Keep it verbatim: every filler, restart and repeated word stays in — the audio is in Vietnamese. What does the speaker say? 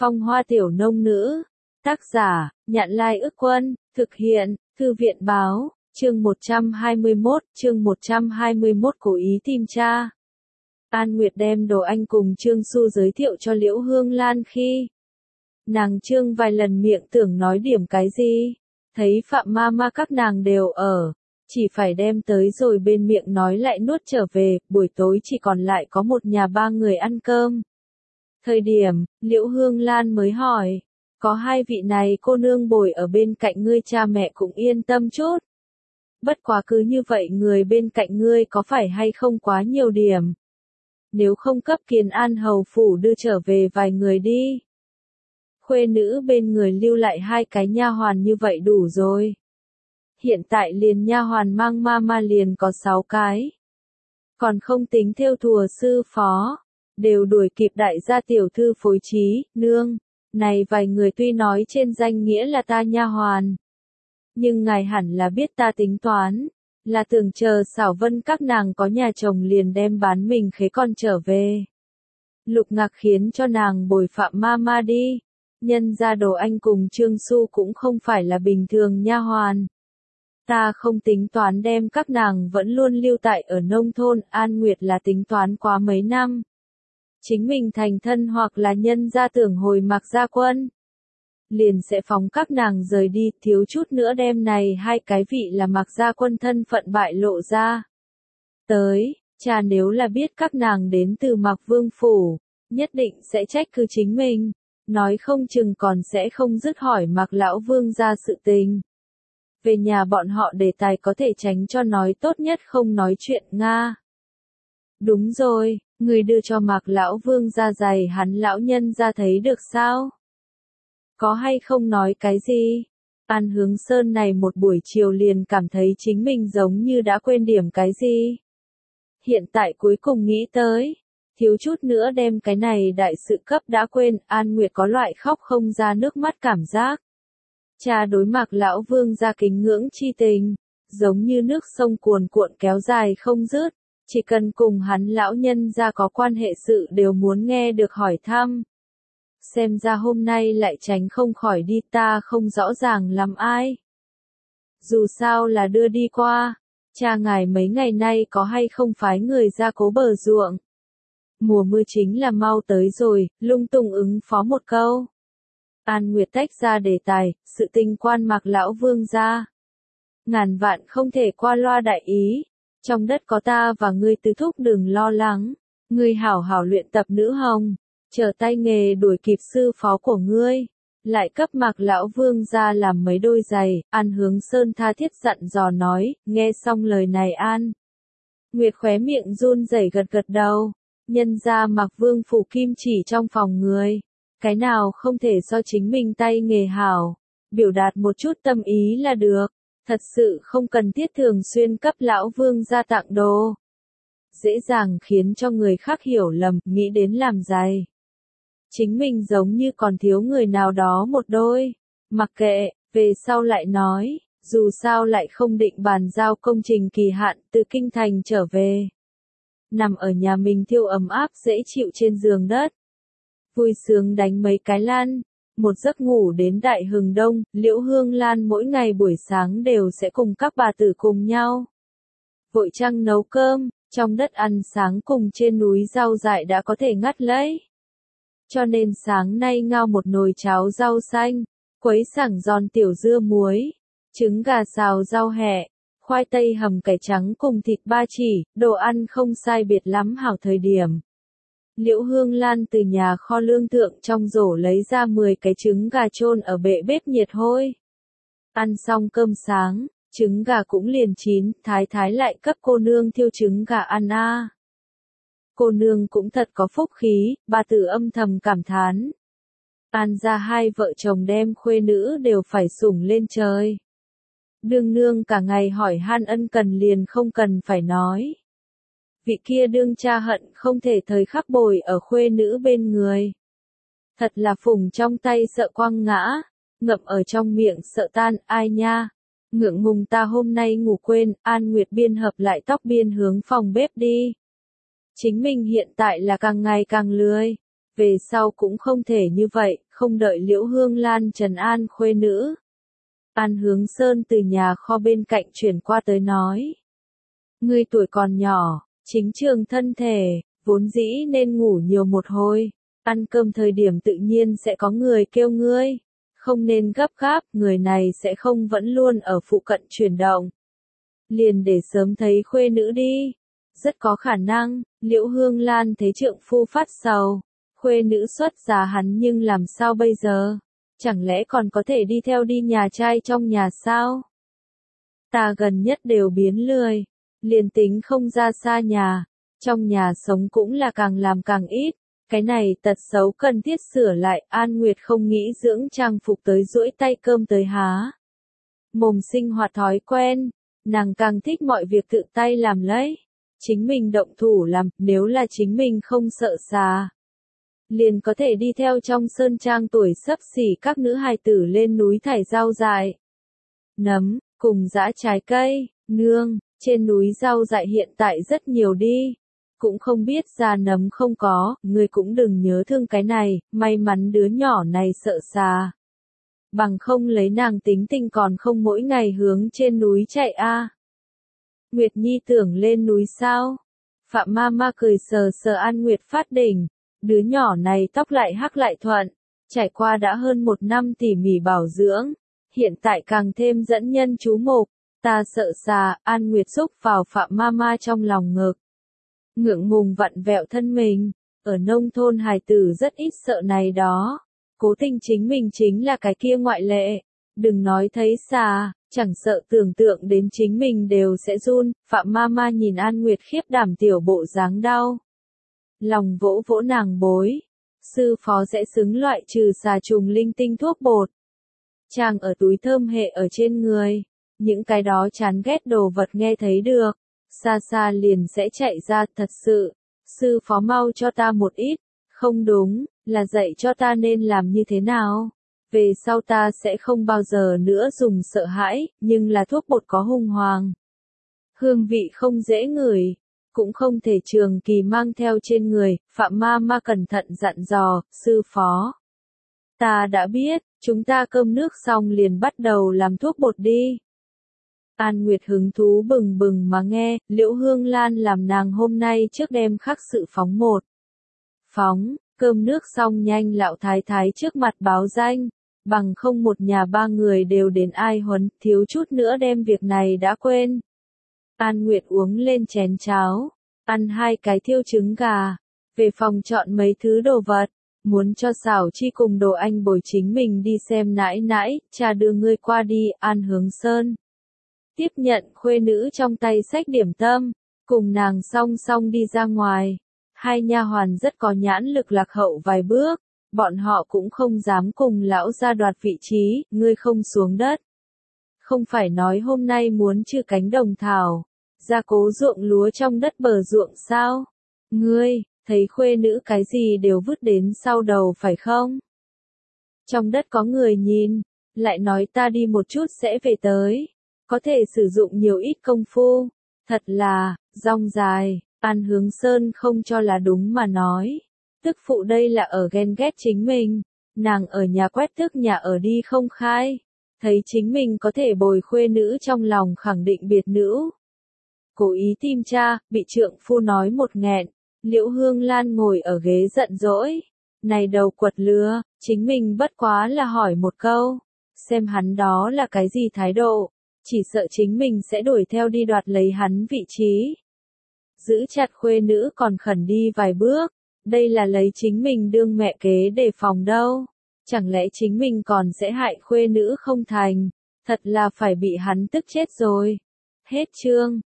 Phong Hoa Tiểu Nông Nữ. Tác giả, Nhạn Lai Ức Quân, thực hiện, Thư viện Báo, chương một trăm hai mươi mốt, chương một trăm hai mươi mốt cố ý tìm tra. An Nguyệt đem Đồ Anh cùng Trương Xu giới thiệu cho Liễu Hương Lan khi nàng trương vài lần miệng tưởng nói điểm cái gì, thấy Phạm ma ma các nàng đều ở, chỉ phải đem tới rồi bên miệng nói lại nuốt trở về, buổi tối chỉ còn lại có một nhà ba người ăn cơm. Thời điểm, Liễu Hương Lan mới hỏi, có hai vị này cô nương bồi ở bên cạnh ngươi cha mẹ cũng yên tâm chút. Bất quá cứ như vậy người bên cạnh ngươi có phải hay không quá nhiều điểm. Nếu không cấp Kiền An hầu phủ đưa trở về vài người đi. Khuê nữ bên người lưu lại hai cái nha hoàn như vậy đủ rồi. Hiện tại liền nha hoàn mang ma ma liền có sáu cái. Còn không tính theo thùa sư phó. Đều đuổi kịp đại gia tiểu thư phối trí, nương. Này vài người tuy nói trên danh nghĩa là ta nha hoàn. Nhưng ngài hẳn là biết ta tính toán. Là tưởng chờ xảo vân các nàng có nhà chồng liền đem bán mình khế con trở về. Lục Ngạc khiến cho nàng bồi Phạm ma ma đi. Nhân ra Đồ Anh cùng Trương Xu cũng không phải là bình thường nha hoàn. Ta không tính toán đem các nàng vẫn luôn lưu tại ở nông thôn, An Nguyệt là tính toán quá mấy năm. Chính mình thành thân hoặc là nhân ra tưởng hồi Mạc Gia Quân. Liền sẽ phóng các nàng rời đi, thiếu chút nữa đem này hai cái vị là Mạc Gia Quân thân phận bại lộ ra. Tới, cha nếu là biết các nàng đến từ Mạc Vương Phủ, nhất định sẽ trách cứ chính mình, nói không chừng còn sẽ không dứt hỏi Mạc Lão Vương ra sự tình. Về nhà bọn họ đề tài có thể tránh cho nói tốt nhất không nói chuyện Nga. Đúng rồi, người đưa cho Mạc Lão Vương ra giày hắn lão nhân ra thấy được sao? Có hay không nói cái gì? An Hướng Sơn này một buổi chiều liền cảm thấy chính mình giống như đã quên điểm cái gì. Hiện tại cuối cùng nghĩ tới, thiếu chút nữa đem cái này đại sự cấp đã quên, An Nguyệt có loại khóc không ra nước mắt cảm giác. Cha đối Mạc Lão Vương ra kính ngưỡng chi tình, giống như nước sông cuồn cuộn kéo dài không dứt, chỉ cần cùng hắn lão nhân ra có quan hệ sự đều muốn nghe được hỏi thăm. Xem ra hôm nay lại tránh không khỏi đi, ta không rõ ràng lắm ai. Dù sao là đưa đi qua, cha ngài mấy ngày nay có hay không phái người ra cố bờ ruộng. Mùa mưa chính là mau tới rồi, lung tung ứng phó một câu. An Nguyệt tách ra đề tài, sự tình quan Mạc Lão Vương ra. Ngàn vạn không thể qua loa đại ý, trong đất có ta và ngươi tứ thúc đừng lo lắng, ngươi hảo hảo luyện tập nữ hồng. Chờ tay nghề đuổi kịp sư phó của ngươi, lại cấp Mạc Lão Vương ra làm mấy đôi giày, An Hướng Sơn tha thiết dặn dò nói, nghe xong lời này An. Nguyệt khóe miệng run rẩy gật gật đầu, nhân ra Mạc Vương phủ kim chỉ trong phòng người, cái nào không thể so chính mình tay nghề hảo, biểu đạt một chút tâm ý là được, thật sự không cần thiết thường xuyên cấp Lão Vương ra tặng đồ. Dễ dàng khiến cho người khác hiểu lầm, nghĩ đến làm giày. Chính mình giống như còn thiếu người nào đó một đôi. Mặc kệ, về sau lại nói, dù sao lại không định bàn giao công trình kỳ hạn từ kinh thành trở về. Nằm ở nhà mình thiêu ấm áp dễ chịu trên giường đất. Vui sướng đánh mấy cái lăn, một giấc ngủ đến đại hừng đông, Liễu Hương Lan mỗi ngày buổi sáng đều sẽ cùng các bà tử cùng nhau. Vội trăng nấu cơm, trong đất ăn sáng cùng trên núi rau dại đã có thể ngắt lấy. Cho nên sáng nay ngao một nồi cháo rau xanh, quấy sảng giòn tiểu dưa muối, trứng gà xào rau hẹ, khoai tây hầm cải trắng cùng thịt ba chỉ, đồ ăn không sai biệt lắm hảo thời điểm. Liễu Hương Lan từ nhà kho lương thượng trong rổ lấy ra mười cái trứng gà chôn ở bệ bếp nhiệt hôi. Ăn xong cơm sáng, trứng gà cũng liền chín, thái thái lại cấp cô nương thiêu trứng gà ăn a. À. Cô nương cũng thật có phúc khí, bà tử âm thầm cảm thán. An ra hai vợ chồng đem khuê nữ đều phải sủng lên trời. Đương nương cả ngày hỏi han ân cần liền không cần phải nói. Vị kia đương cha hận không thể thời khắc bồi ở khuê nữ bên người. Thật là phùng trong tay sợ quăng ngã, ngậm ở trong miệng sợ tan, ai nha. Ngượng ngùng ta hôm nay ngủ quên, An Nguyệt biên hợp lại tóc biên hướng phòng bếp đi. Chính mình hiện tại là càng ngày càng lười, về sau cũng không thể như vậy, không đợi Liễu Hương Lan trấn an khuê nữ. An Hướng Sơn từ nhà kho bên cạnh chuyển qua tới nói. Ngươi tuổi còn nhỏ, chính trường thân thể, vốn dĩ nên ngủ nhiều một hồi, ăn cơm thời điểm tự nhiên sẽ có người kêu ngươi, không nên gấp gáp, người này sẽ không vẫn luôn ở phụ cận chuyển động. Liền để sớm thấy khuê nữ đi, rất có khả năng, Liễu Hương Lan thấy trượng phu phát sầu, khuê nữ xuất giá hắn nhưng làm sao bây giờ, chẳng lẽ còn có thể đi theo đi nhà trai trong nhà sao? Ta gần nhất đều biến lười, liền tính không ra xa nhà, trong nhà sống cũng là càng làm càng ít, cái này tật xấu cần thiết sửa lại. An Nguyệt không nghĩ dưỡng trang phục tới duỗi tay cơm tới há mồm sinh hoạt thói quen, nàng càng thích mọi việc tự tay làm lấy, chính mình động thủ làm, nếu là chính mình không sợ già, liền có thể đi theo trong sơn trang tuổi xấp xỉ các nữ hài tử lên núi thải rau dại, nấm, cùng dã trái cây. Nương, trên núi rau dại hiện tại rất nhiều đi, cũng không biết già nấm không có, ngươi cũng đừng nhớ thương cái này, may mắn đứa nhỏ này sợ già. Bằng không lấy nàng tính tình còn không mỗi ngày hướng trên núi chạy a. À. Nguyệt Nhi tưởng lên núi sao? Phạm ma ma cười sờ sờ An Nguyệt phát đỉnh, đứa nhỏ này tóc lại hắc lại thuận, trải qua đã hơn một năm tỉ mỉ bảo dưỡng, hiện tại càng thêm dẫn nhân chú mục. Ta sợ già, An Nguyệt xúc vào Phạm ma ma trong lòng ngực. Ngượng ngùng vặn vẹo thân mình, ở nông thôn hài tử rất ít sợ này đó. Cố Tình chính mình chính là cái kia ngoại lệ, đừng nói thấy già, chẳng sợ tưởng tượng đến chính mình đều sẽ run. Phạm ma ma nhìn An Nguyệt khiếp đảm tiểu bộ dáng đau lòng, vỗ vỗ nàng bối, sư phó sẽ xứng loại trừ xà trùng linh tinh thuốc bột, chàng ở túi thơm hệ ở trên người, những cái đó chán ghét đồ vật nghe thấy được, xa xa liền sẽ chạy ra. Thật sự, sư phó mau cho ta một ít, không đúng, là dạy cho ta nên làm như thế nào, về sau ta sẽ không bao giờ nữa dùng. Sợ hãi, nhưng là thuốc bột có hung hoàng, hương vị không dễ ngửi, cũng không thể trường kỳ mang theo trên người. Phạm ma ma cẩn thận dặn dò, sư phó, ta đã biết, chúng ta cơm nước xong liền bắt đầu làm thuốc bột đi. An Nguyệt hứng thú bừng bừng mà nghe, Liễu Hương Lan làm nàng hôm nay trước đêm khắc sự phóng một. Phóng, cơm nước xong nhanh lão thái thái trước mặt báo danh, bằng không một nhà ba người đều đến ai huấn, thiếu chút nữa đem việc này đã quên. An Nguyệt uống lên chén cháo, ăn hai cái thiêu trứng gà, về phòng chọn mấy thứ đồ vật, muốn cho Xảo Chi cùng Đồ Anh bồi chính mình đi xem nãi nãi, cha đưa ngươi qua đi. An Hướng Sơn tiếp nhận khuê nữ trong tay xách điểm tâm, cùng nàng song song đi ra ngoài. Hai nha hoàn rất có nhãn lực lạc hậu vài bước, bọn họ cũng không dám cùng lão gia đoạt vị trí. Ngươi không xuống đất, không phải nói hôm nay muốn trừ cánh đồng thảo, gia cố ruộng lúa trong đất bờ ruộng sao? Ngươi, thấy khuê nữ cái gì đều vứt đến sau đầu phải không? Trong đất có người nhìn, lại nói ta đi một chút sẽ về tới, có thể sử dụng nhiều ít công phu, thật là, rong dài. An Hướng Sơn không cho là đúng mà nói, tức phụ đây là ở ghen ghét chính mình, nàng ở nhà quét tước nhà ở đi không khai, thấy chính mình có thể bồi khuê nữ trong lòng khẳng định biệt nữ. Cố ý tìm cha, bị trượng phu nói một nghẹn, Liễu Hương Lan ngồi ở ghế giận dỗi, này đầu quật lứa, chính mình bất quá là hỏi một câu, xem hắn đó là cái gì thái độ, chỉ sợ chính mình sẽ đuổi theo đi đoạt lấy hắn vị trí. Giữ chặt khuê nữ còn khẩn đi vài bước, đây là lấy chính mình đương mẹ kế để phòng đâu, chẳng lẽ chính mình còn sẽ hại khuê nữ không thành, thật là phải bị hắn tức chết rồi. Hết chương.